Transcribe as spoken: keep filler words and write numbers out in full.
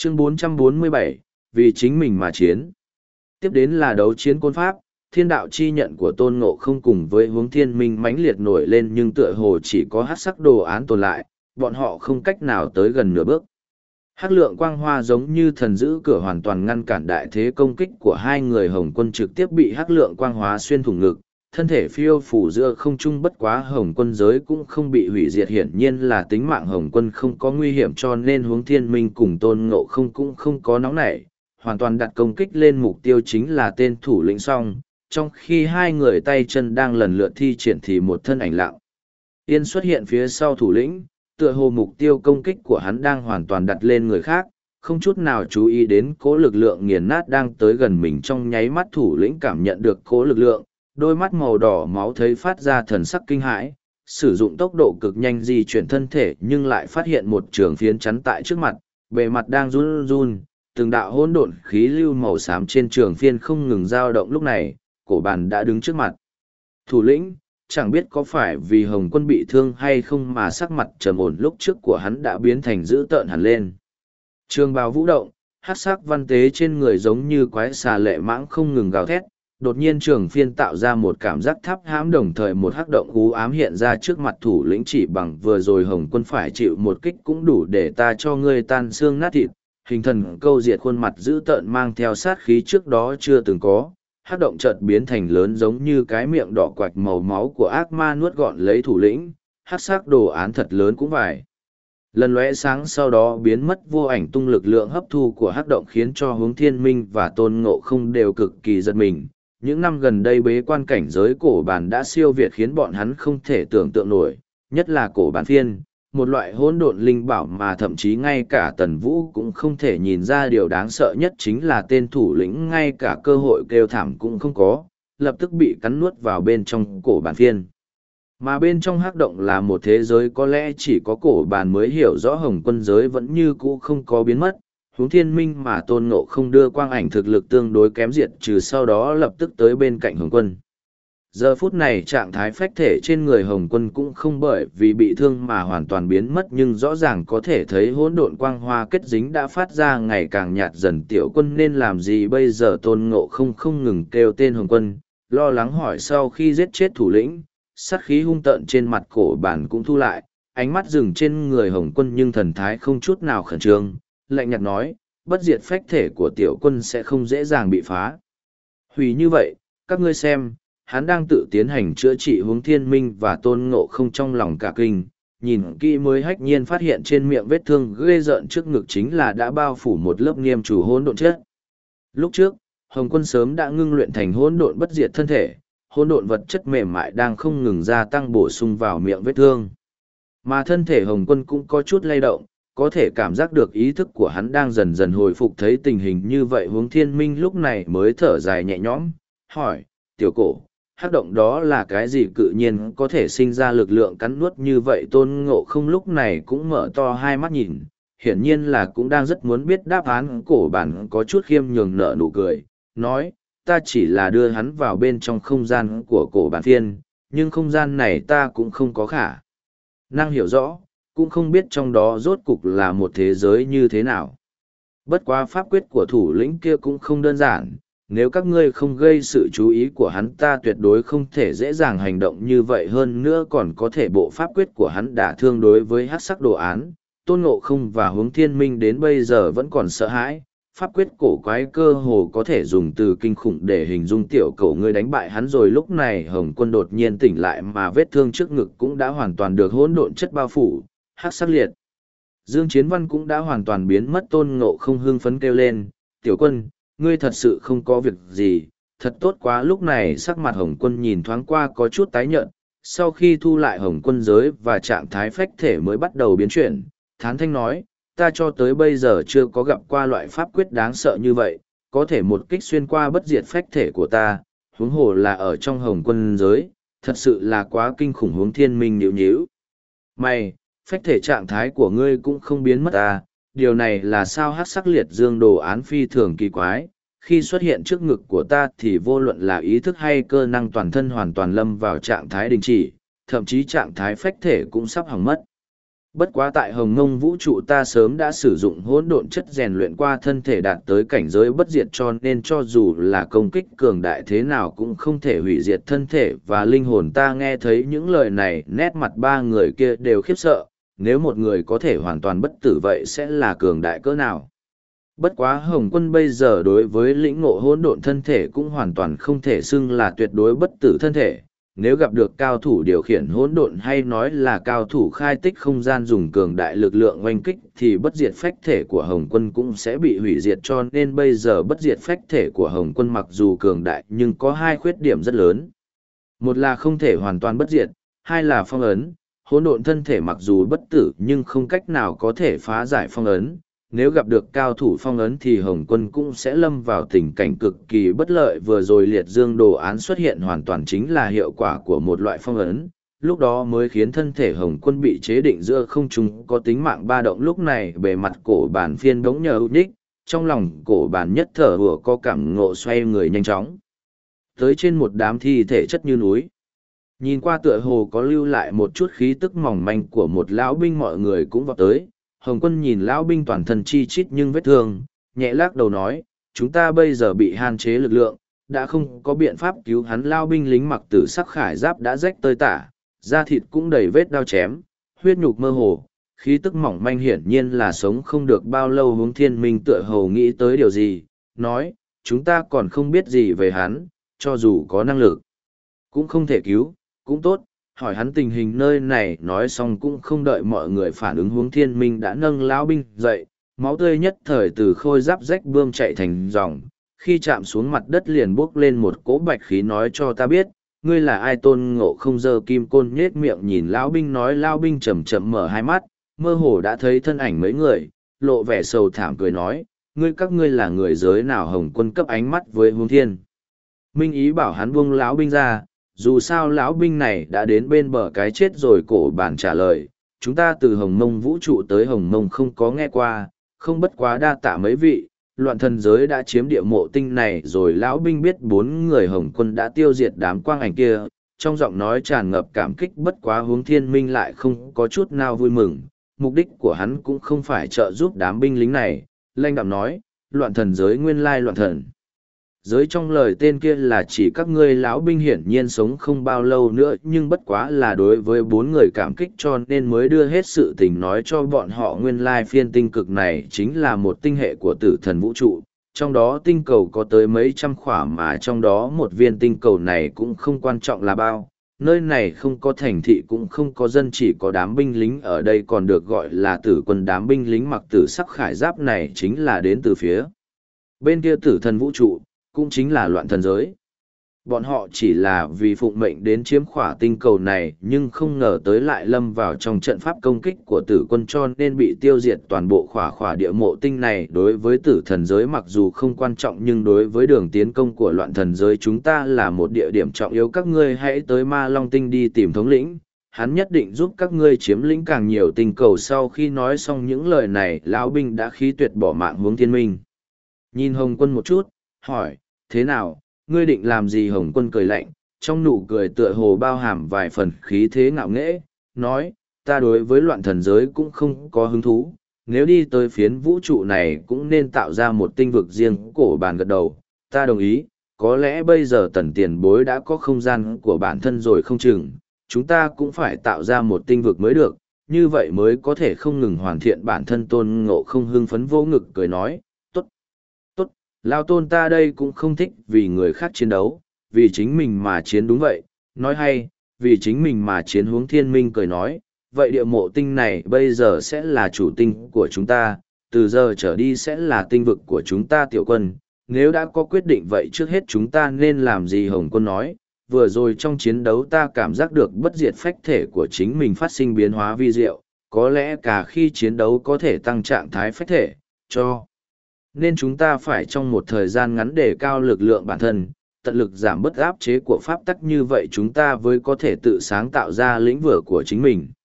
Chương bốn trăm bốn mươi bảy, vì chính mình mà chiến. Tiếp đến là đấu chiến côn pháp, thiên đạo chi nhận của Tôn Ngộ Không cùng với hướng thiên minh mãnh liệt nổi lên nhưng tựa hồ chỉ có hắc sắc đồ án tồn lại, bọn họ không cách nào tới gần nửa bước. Hắc lượng quang hoa giống như thần giữ cửa hoàn toàn ngăn cản đại thế công kích của hai người Hồng Quân, trực tiếp bị hắc lượng quang hóa xuyên thủng ngực, thân thể phiêu phủ giữa không trung. Bất quá Hồng Quân giới cũng không bị hủy diệt, hiển nhiên là tính mạng Hồng Quân không có nguy hiểm, cho nên hướng thiên minh cùng Tôn Ngộ Không cũng không có nóng nảy, hoàn toàn đặt công kích lên mục tiêu chính là tên thủ lĩnh Song. Trong khi hai người tay chân đang lần lượt thi triển thì một thân ảnh lặng yên xuất hiện phía sau thủ lĩnh, tựa hồ mục tiêu công kích của hắn đang hoàn toàn đặt lên người khác, không chút nào chú ý đến cố lực lượng nghiền nát đang tới gần mình. Trong nháy mắt thủ lĩnh cảm nhận được cố lực lượng, đôi mắt màu đỏ máu thấy phát ra thần sắc kinh hãi, sử dụng tốc độ cực nhanh di chuyển thân thể nhưng lại phát hiện một trường phiến chắn tại trước mặt, bề mặt đang run run, từng đạo hỗn độn khí lưu màu xám trên trường phiên không ngừng dao động. Lúc này cổ bàn đã đứng trước mặt thủ lĩnh, chẳng biết có phải vì Hồng Quân bị thương hay không mà sắc mặt trầm ổn lúc trước của hắn đã biến thành dữ tợn hẳn lên. Trường bào vũ động, hắc sắc văn tế trên người giống như quái xà lệ mãng không ngừng gào thét, đột nhiên trường phiên tạo ra một cảm giác tháp hãm, đồng thời một hắc động u ám hiện ra trước mặt thủ lĩnh. Chỉ bằng vừa rồi Hồng Quân phải chịu một kích cũng đủ để ta cho ngươi tan xương nát thịt. Hình thần câu diệt khuôn mặt dữ tợn mang theo sát khí trước đó chưa từng có, hắc động chợt biến thành lớn giống như cái miệng đỏ quạch màu máu của ác ma nuốt gọn lấy thủ lĩnh. Hắc sắc đồ án thật lớn cũng vài lần lóe sáng sau đó biến mất vô ảnh tung. Lực lượng hấp thu của hắc động khiến cho hướng thiên minh và Tôn Ngộ Không đều cực kỳ giật mình. Những năm gần đây bế quan cảnh giới cổ bàn đã siêu việt khiến bọn hắn không thể tưởng tượng nổi, nhất là cổ bàn phiên, một loại hỗn độn linh bảo mà thậm chí ngay cả Tần Vũ cũng không thể nhìn ra. Điều đáng sợ nhất chính là tên thủ lĩnh ngay cả cơ hội kêu thảm cũng không có, lập tức bị cắn nuốt vào bên trong cổ bàn phiên. Mà bên trong hắc động là một thế giới có lẽ chỉ có cổ bàn mới hiểu rõ. Hồng Quân giới vẫn như cũ không có biến mất, hướng thiên minh mà Tôn Ngộ Không đưa quang ảnh thực lực tương đối kém diệt trừ, sau đó lập tức tới bên cạnh Hồng Quân. Giờ phút này trạng thái phách thể trên người Hồng Quân cũng không bởi vì bị thương mà hoàn toàn biến mất, nhưng rõ ràng có thể thấy hỗn độn quang hoa kết dính đã phát ra ngày càng nhạt dần. Tiểu Quân nên làm gì bây giờ? Tôn Ngộ Không không ngừng kêu tên Hồng Quân, lo lắng hỏi. Sau khi giết chết thủ lĩnh, sát khí hung tợn trên mặt cổ bản cũng thu lại, ánh mắt dừng trên người Hồng Quân nhưng thần thái không chút nào khẩn trương, lạnh nhạt nói, bất diệt phách thể của Tiểu Quân sẽ không dễ dàng bị phá hủy như vậy. Các ngươi xem, hắn đang tự tiến hành chữa trị. Hướng thiên minh và Tôn Ngộ Không trong lòng cả kinh, nhìn kỹ mới hách nhiên phát hiện trên miệng vết thương ghê rợn trước ngực chính là đã bao phủ một lớp nghiêm chủ hỗn độn chất. Lúc trước Hồng Quân sớm đã ngưng luyện thành hỗn độn bất diệt thân thể, hỗn độn vật chất mềm mại đang không ngừng gia tăng bổ sung vào miệng vết thương, mà thân thể Hồng Quân cũng có chút lay động, có thể cảm giác được ý thức của hắn đang dần dần hồi phục. Thấy tình hình như vậy Hướng thiên minh lúc này mới thở dài nhẹ nhõm, hỏi, tiểu cổ, hắc động đó là cái gì cự nhiên có thể sinh ra lực lượng cắn nuốt như vậy? Tôn Ngộ Không lúc này cũng mở to hai mắt nhìn, hiển nhiên là cũng đang rất muốn biết đáp án. Cổ bản có chút khiêm nhường nở nụ cười, nói, ta chỉ là đưa hắn vào bên trong không gian của cổ bản phiên, nhưng không gian này ta cũng không có khả năng hiểu rõ, cũng không biết trong đó rốt cục là một thế giới như thế nào. Bất quá pháp quyết của thủ lĩnh kia cũng không đơn giản, nếu các ngươi không gây sự chú ý của hắn ta tuyệt đối không thể dễ dàng hành động như vậy. Hơn nữa còn có thể bộ pháp quyết của hắn đả thương đối với hắc sắc đồ án. Tôn Ngộ Không và Hướng thiên minh đến bây giờ vẫn còn sợ hãi, pháp quyết cổ quái cơ hồ có thể dùng từ kinh khủng để hình dung. Tiểu cậu ngươi đánh bại hắn rồi. Lúc này Hồng Quân đột nhiên tỉnh lại mà vết thương trước ngực cũng đã hoàn toàn được hỗn độn chất bao phủ, hắc sắc liệt dương chiến văn cũng đã hoàn toàn biến mất. Tôn Ngộ Không hưng phấn kêu lên, Tiểu Quân, ngươi thật sự không có việc gì, thật tốt quá. Lúc này sắc mặt Hồng Quân nhìn thoáng qua có chút tái nhợt, sau khi thu lại Hồng Quân giới và trạng thái phách thể mới bắt đầu biến chuyển, thán thanh nói, ta cho tới bây giờ chưa có gặp qua loại pháp quyết đáng sợ như vậy, có thể một kích xuyên qua bất diệt phách thể của ta, huống hồ là ở trong Hồng Quân giới, thật sự là quá kinh khủng. Hướng thiên minh nhíu nhíu mày, phách thể trạng thái của ngươi cũng không biến mất ta, điều này là sao? Hắc sắc liệt dương đồ án phi thường kỳ quái, khi xuất hiện trước ngực của ta thì vô luận là ý thức hay cơ năng toàn thân hoàn toàn lâm vào trạng thái đình chỉ, thậm chí trạng thái phách thể cũng sắp hỏng mất. Bất quá tại Hồng Mông vũ trụ ta sớm đã sử dụng hỗn độn chất rèn luyện qua thân thể đạt tới cảnh giới bất diệt, cho nên cho dù là công kích cường đại thế nào cũng không thể hủy diệt thân thể và linh hồn. Ta nghe thấy những lời này, nét mặt ba người kia đều khiếp sợ, nếu một người có thể hoàn toàn bất tử vậy sẽ là cường đại cỡ nào. Bất quá Hồng Quân bây giờ đối với lĩnh ngộ hỗn độn thân thể cũng hoàn toàn không thể xưng là tuyệt đối bất tử thân thể. Nếu gặp được cao thủ điều khiển hỗn độn hay nói là cao thủ khai tích không gian dùng cường đại lực lượng oanh kích thì bất diệt phách thể của Hồng Quân cũng sẽ bị hủy diệt, cho nên bây giờ bất diệt phách thể của Hồng Quân mặc dù cường đại nhưng có hai khuyết điểm rất lớn. Một là không thể hoàn toàn bất diệt, hai là phong ấn. Hỗn độn thân thể mặc dù bất tử nhưng không cách nào có thể phá giải phong ấn. Nếu gặp được cao thủ phong ấn thì Hồng Quân cũng sẽ lâm vào tình cảnh cực kỳ bất lợi. Vừa rồi liệt dương đồ án xuất hiện hoàn toàn chính là hiệu quả của một loại phong ấn, lúc đó mới khiến thân thể Hồng Quân bị chế định giữa không trung có tính mạng ba động. Lúc này bề mặt cổ bản phiên bỗng nhờ út ních, trong lòng cổ bản nhất thở vừa có cảm ngộ xoay người nhanh chóng tới trên một đám thi thể chất như núi. Nhìn qua tựa hồ có lưu lại một chút khí tức mỏng manh của một lão binh, mọi người cũng vào tới. Hồng Quân nhìn lão binh toàn thân chi chít nhưng vết thương, nhẹ lắc đầu nói, chúng ta bây giờ bị hạn chế lực lượng, đã không có biện pháp cứu hắn. Lão binh lính mặc tử sắc khải giáp đã rách tơi tả, da thịt cũng đầy vết đao chém, huyết nhục mơ hồ, khí tức mỏng manh hiển nhiên là sống không được bao lâu. Hướng Thiên Minh tựa hồ nghĩ tới điều gì, nói, chúng ta còn không biết gì về hắn, cho dù có năng lực, cũng không thể cứu, cũng tốt. Hỏi hắn tình hình nơi này. Nói xong cũng không đợi mọi người phản ứng, Hướng Thiên Minh đã nâng lão binh dậy, máu tươi nhất thời từ khôi giáp rách bươm chạy thành dòng, khi chạm xuống mặt đất liền bốc lên một cỗ bạch khí. Nói cho ta biết, ngươi là ai? Tôn Ngộ Không giơ kim côn nhết miệng nhìn lão binh nói. Lão binh chậm chậm mở hai mắt, mơ hồ đã thấy thân ảnh mấy người, lộ vẻ sầu thảm cười nói, ngươi các ngươi là người giới nào? Hồng Quân cấp ánh mắt với Hướng Thiên Minh ý bảo hắn buông lão binh ra, dù sao lão binh này đã đến bên bờ cái chết rồi. Cổ bản trả lời, chúng ta từ Hồng Mông vũ trụ tới Hồng Mông không có nghe qua, không bất quá đa tạ mấy vị. Loạn thần giới đã chiếm địa mộ tinh này rồi. Lão binh biết bốn người Hồng Quân đã tiêu diệt đám quang ảnh kia, trong giọng nói tràn ngập cảm kích. Bất quá Hướng Thiên Minh lại không có chút nào vui mừng, mục đích của hắn cũng không phải trợ giúp đám binh lính này. Lanh đạm nói, loạn thần giới nguyên lai loạn thần giới trong lời tên kia là chỉ các ngươi. Lão binh hiển nhiên sống không bao lâu nữa, nhưng bất quá là đối với bốn người cảm kích cho nên mới đưa hết sự tình nói cho bọn họ. Nguyên lai phiên tinh cực này chính là một tinh hệ của tử thần vũ trụ, trong đó tinh cầu có tới mấy trăm khỏa, mà trong đó một viên tinh cầu này cũng không quan trọng là bao. Nơi này không có thành thị cũng không có dân, chỉ có đám binh lính ở đây, còn được gọi là tử quân. Đám binh lính mặc tử sắc khải giáp này chính là đến từ phía bên kia tử thần vũ trụ, cũng chính là loạn thần giới. Bọn họ chỉ là vì phụng mệnh đến chiếm khỏa tinh cầu này, nhưng không ngờ tới lại lâm vào trong trận pháp công kích của tử quân, cho nên bị tiêu diệt toàn bộ khỏa khỏa địa mộ tinh này. Đối với tử thần giới mặc dù không quan trọng, nhưng đối với đường tiến công của loạn thần giới chúng ta là một địa điểm trọng yếu. Các ngươi hãy tới Ma Long tinh đi tìm thống lĩnh, hắn nhất định giúp các ngươi chiếm lĩnh càng nhiều tinh cầu. Sau khi nói xong những lời này, lão binh đã khí tuyệt bỏ mạng. Hướng Thiên Minh nhìn Hồng Quân một chút, hỏi, thế nào, ngươi định làm gì? Hồng Quân cười lạnh, trong nụ cười tựa hồ bao hàm vài phần khí thế ngạo nghễ, nói, ta đối với loạn thần giới cũng không có hứng thú, nếu đi tới phiến vũ trụ này cũng nên tạo ra một tinh vực riêng. Cổ bàn gật đầu, ta đồng ý, có lẽ bây giờ Tần tiền bối đã có không gian của bản thân rồi không chừng, chúng ta cũng phải tạo ra một tinh vực mới được, như vậy mới có thể không ngừng hoàn thiện bản thân. Tôn Ngộ Không hưng phấn vô ngực cười nói, Lao Tôn ta đây cũng không thích vì người khác chiến đấu, vì chính mình mà chiến. Đúng vậy, nói hay, vì chính mình mà chiến. Hướng Thiên Minh cười nói, vậy địa mộ tinh này bây giờ sẽ là chủ tinh của chúng ta, từ giờ trở đi sẽ là tinh vực của chúng ta. Tiểu Quân, nếu đã có quyết định vậy trước hết chúng ta nên làm gì? Hồng Quân nói, vừa rồi trong chiến đấu ta cảm giác được bất diệt phách thể của chính mình phát sinh biến hóa vi diệu, có lẽ cả khi chiến đấu có thể tăng trạng thái phách thể, cho nên chúng ta phải trong một thời gian ngắn đề cao lực lượng bản thân, tận lực giảm bớt áp chế của pháp tắc, như vậy chúng ta mới có thể tự sáng tạo ra lĩnh vực của chính mình.